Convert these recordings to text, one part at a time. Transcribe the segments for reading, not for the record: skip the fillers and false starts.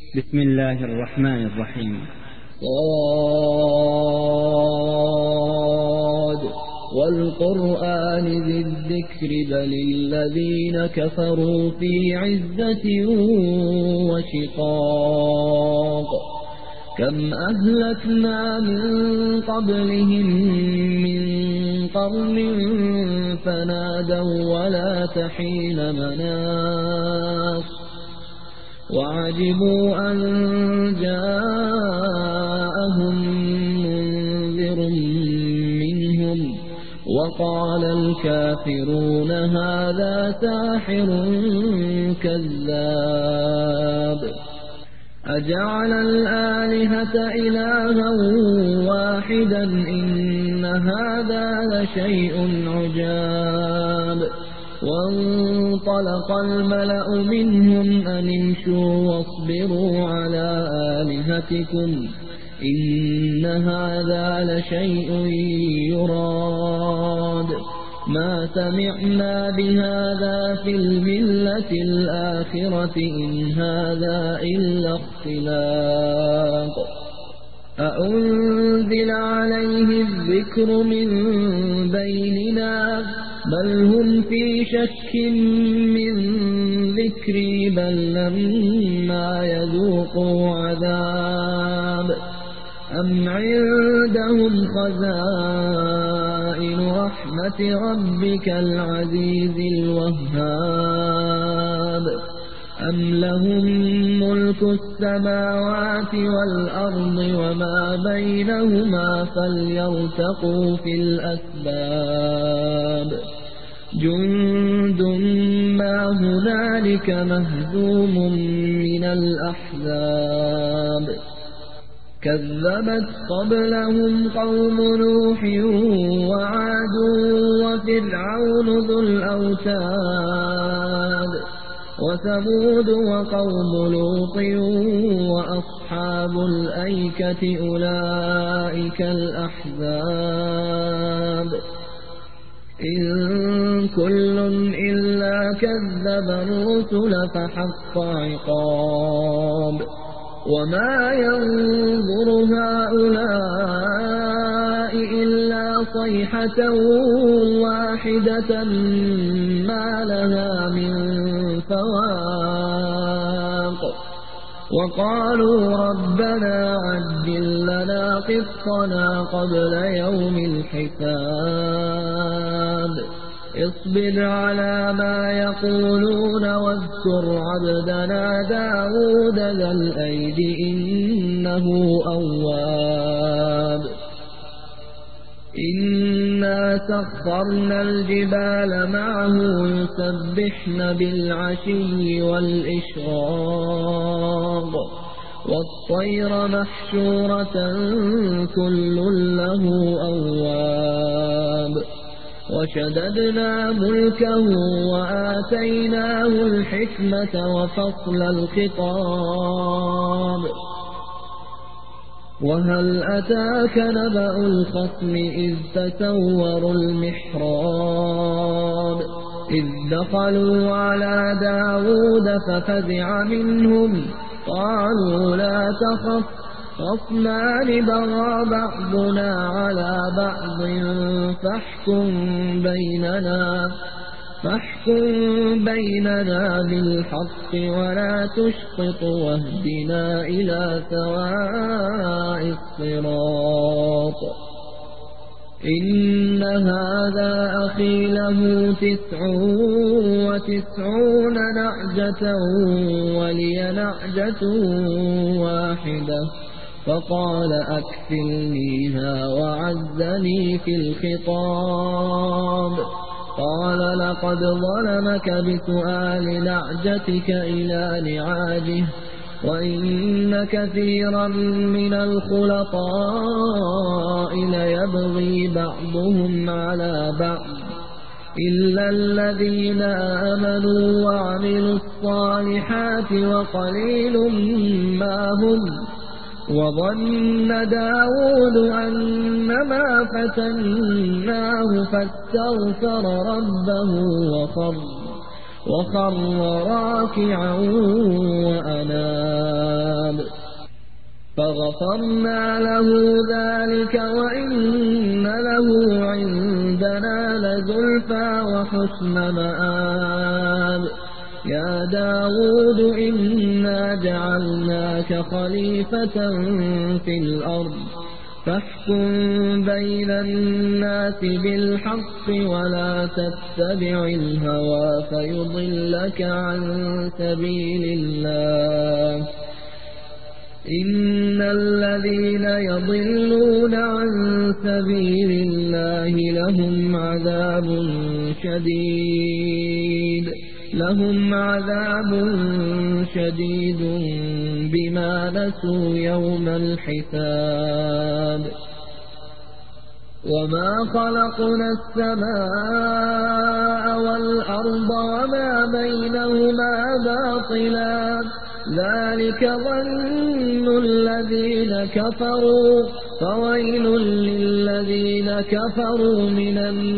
بسم الله الرحمن الرحيم. صاد والقرآن ذي الذكر بل الذين كفروا في عزة وشقاق كم أهلكنا من قبلهم من قرن فنادوا ولا تحين مناص وعجبوا أن جاءهم منذر منهم وقال الكافرون هذا ساحر كذاب أجعل الآلهة إلها واحدا إن هذا لشيء عجاب وانطلق الملأ منهم أن امشوا واصبروا على آلهتكم إن هذا لشيء يراد ما سمعنا بهذا في الملة الآخرة إن هذا إلا اختلاق أأنزل عليه الذكر من بيننا بل هم في شك من ذكري بل لما يذوقوا عذاب أم عندهم خزائن رحمة ربك العزيز الوهاب أم لهم ملك السماوات والأرض وما بينهما فليرتقوا في الأسباب جند ما هنالك مهزوم من الأحزاب كذبت قبلهم قوم نوح وعاد وفرعون ذو الأوتاد وثمود وقوم لوط وأصحاب الأيكة أولئك الأحزاب إن كل إلا كذب الرسل فحق عقاب وما ينظر هؤلاء إلا صيحة واحدة ما لها من فواق وقالوا ربنا عجل لنا قسطنا قبل يوم الحساب اصبر على ما يقولون واذكر عبدنا داود ذا الأيد إنه أواب إنا سخرنا الجبال معه يسبحن بالعشي والإشراق والطير محشورة كل له أواب وشددنا ملكه وآتيناه الحكمة وفصل الخطاب وهل أتاك نبأ الخصم إذ تسوروا المحراب إذ دخلوا على داود ففزع منهم قالوا لا تخف خصمان بغى بعضنا على بعض فاحكم بيننا بالحق ولا تشطط واهدنا إلى سواء الصراط إن هذا أخي له 99 نعجة ولي نعجة واحدة فقال أكفلنيها وعزني في الخطاب قال لقد ظلمك بسؤال نعجتك إلى نعاجه وإن كثيرا من الخلطاء ليبغي بعضهم على بعض إلا الذين آمنوا وعملوا الصالحات وقليل ما هم وظن داود أنما فتناه فاستغفر ربه وخر راكعا وأناب فغفرنا له ذلك وإن له عندنا لزلفى وحسن مآب يا داود إنا جعلناك خليفة في الأرض فاحكم بين الناس بالحق ولا تتبع الهوى فيضلك عن سبيل الله إن الذين يضلون عن سبيل الله لهم عذاب شديد بما نسوا يوم الحساب وما خلقنا السماء والأرض وما بينهما باطلا ذلك ظن الذين كفروا فويل للذين كفروا من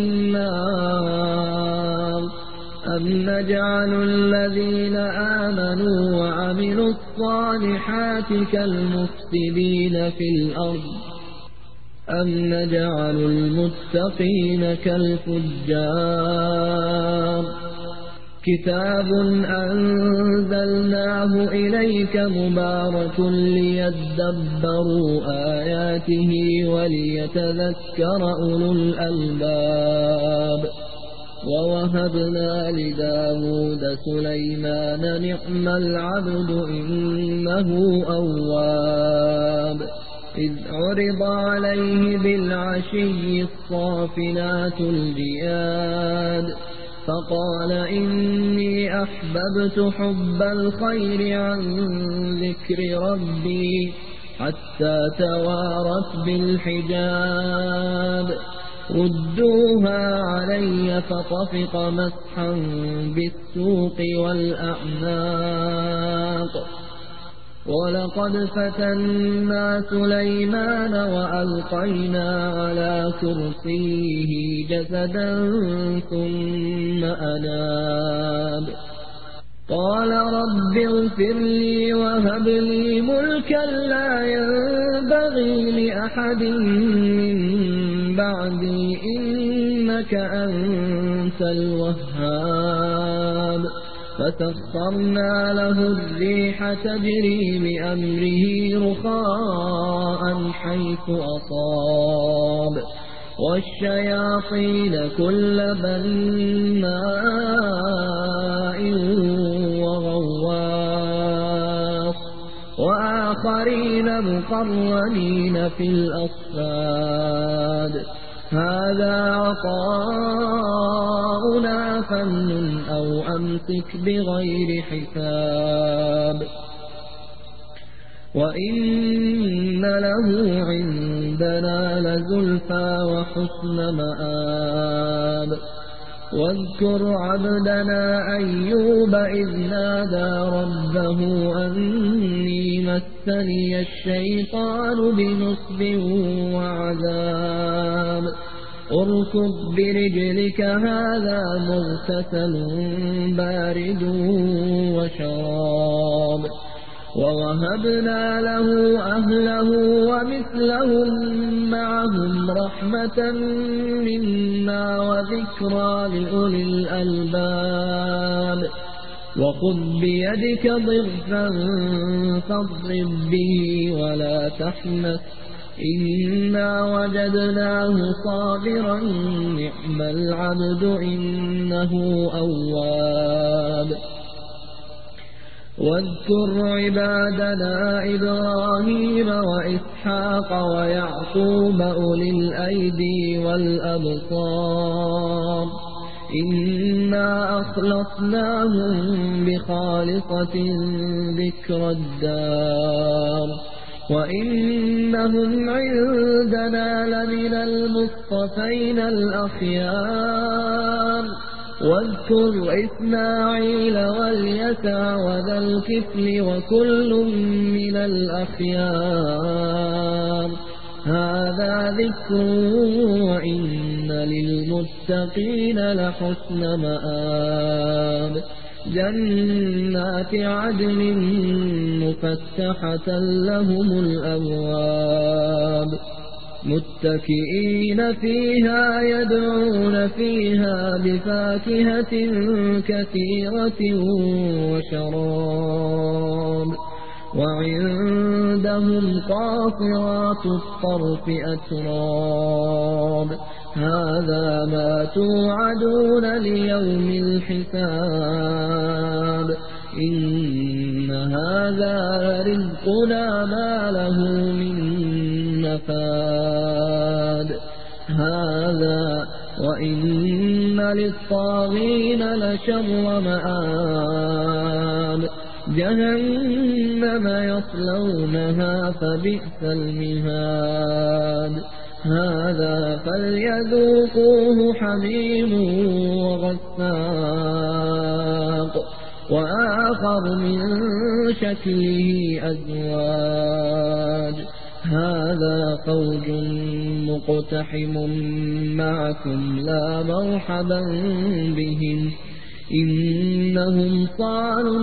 النار أم نجعل الذين آمنوا وعملوا الصالحات كالمفسدين في الأرض أم نجعل المتقين كالفجار كتاب أنزلناه إليك مبارك ليدبروا آياته وليتذكر أولو الألباب ووهبنا لداود سليمان نعم العبد إنه أواب إذ عرض عليه بالعشي الصافنات الجياد فقال إني أحببت حب الخير عن ذكر ربي حتى توارت بالحجاب ردوها علي فطفق مسحا بالسوق والأعناق ولقد فتنا سليمان وألقينا على كرسيه جسدا ثم أناب قال رب اغفر لي وهب لي ملكا لا ينبغي لأحد من بعدي إنك أنت الوهاب فسخرنا له الريح تجري بأمره رخاء حيث أصاب والشياطين كل بناء وغواص وآخرين مقرنين في الأصفاد هذا عطاؤنا فمن أو أمسك بغير حساب وإن له عندنا لزلفى وحسن مآب واذكر عبدنا أيوب إذ نادى ربه أني مسني الشيطان بنصب وعذاب اركض برجلك هذا مغتسل بارد وشراب ووهبنا له أهله ومثلهم معهم رحمة منا وذكرى لأولي الألباب وخذ بيدك ضغثا فاضرب به ولا تحنث إنا وجدناه صابرا نعم العبد إنه أواب واذكر عبادنا إبراهيم وإسحاق ويعقوب أولي الأيدي والأبصار إنا أخلصناهم بخالصة ذكر الدار وإنهم عندنا لمن المصطفين الأخيار واذكر إسماعيل واليسع وذا الكفل وكل من الأخيار هذا ذكر وإن للمتقين لحسن مآب جنات عدن مفتحة لهم الأبواب متكئين فيها يدعون فيها بفاكهة كثيرة وشراب وعندهم قاصرات الطرف أتراب هذا ما توعدون ليوم الحساب إن هذا رزقنا ما له من نفاد هذا وإن للطاغين لشر مآب جهنم يصلونها فبئس المهاد هذا فليذوقوه حميم وغساق وآخر من شكله أزواج هذا فوج مقتحم معكم لا مرحبا بهم إنهم صالوا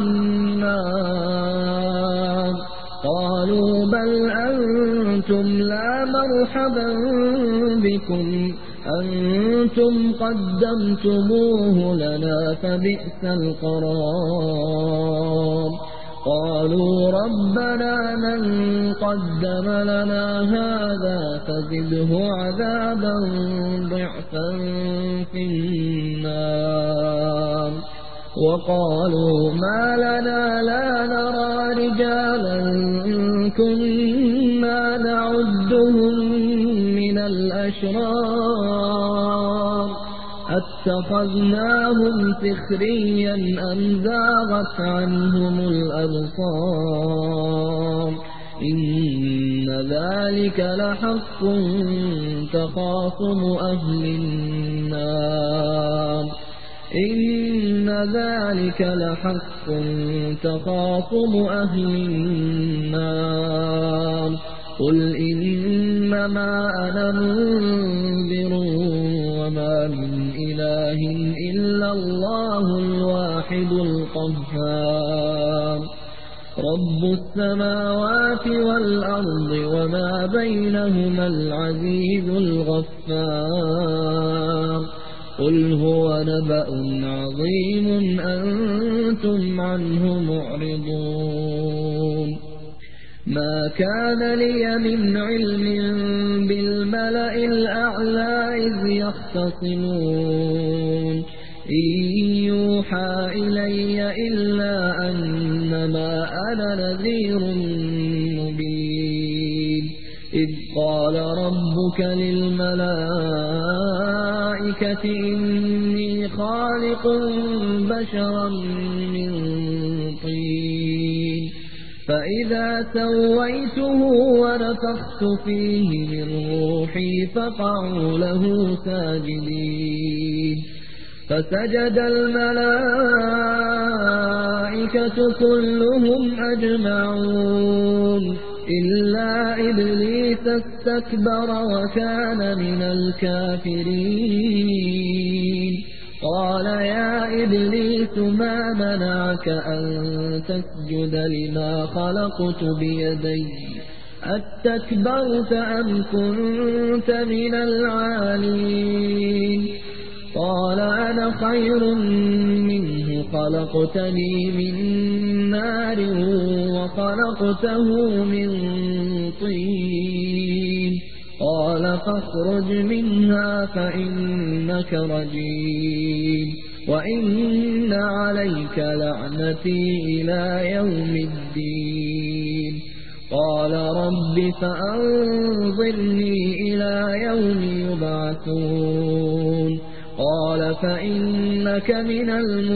النار قالوا بل أنتم لا مرحبا بكم أنتم قدمتموه لنا فبئس القرار قالوا ربنا من قدم لنا هذا فزده عذابا ضعفا في النار وقالوا ما لنا لا نرى رجالا كنا نعدهم من الأشرار أتخذناهم سخريا أم زاغت عنهم الأبصار إن ذلك لحق تخاصم أهل النار إن ذلك لحق تخاصم أهل النار قل إنما أنا منذر وما من إله إلا الله الواحد القهار رب السماوات والأرض وما بينهما العزيز الغفار قل هو نبأ عظيم أنتم عنه معرضون ما كان لي من علم بالملأ الأعلى إذ يختصمون إن يوحى إلي إلا أنما أنا نذير مبين إذ قال ربك للملائكة إني خالق بشرا من طين فإذا سويته ونفخت فيه من روحي فقعوا له ساجدين فسجد الملائكة كلهم أجمعون إلا إبليس استكبر وكان من الكافرين قال يا إبليس ما منعك أن تسجد لما خلقت بيدي أستكبرت أم كنت من العالين قال أنا خير منه خلقتني من نار وخلقته من طين قال فاخرج منها فإنك رجيم وإن عليك لعنتي إلى يوم الدين قال رب فأنظرني إلى يوم يبعثون قال فإنك من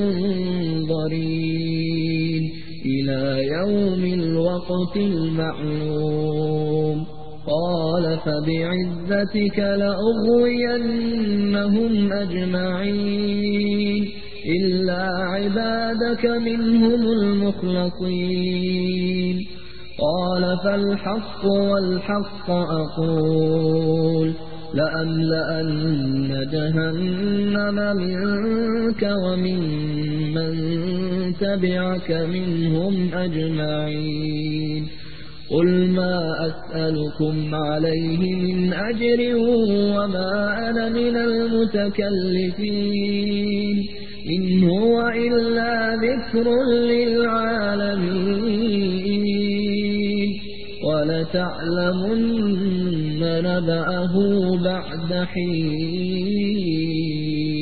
المنظرين إلى يوم الوقت المعلوم قال فبعزتك لأغوينهم أجمعين إلا عبادك منهم المخلصين قال فالحق والحق أقول لأملأن جهنم منك وممن تبعك منهم أجمعين قل ما أسألكم عليه من أجر وما أنا من المتكلفين إن هو إلا ذكر للعالمين ولتعلمن نبأه بعد حين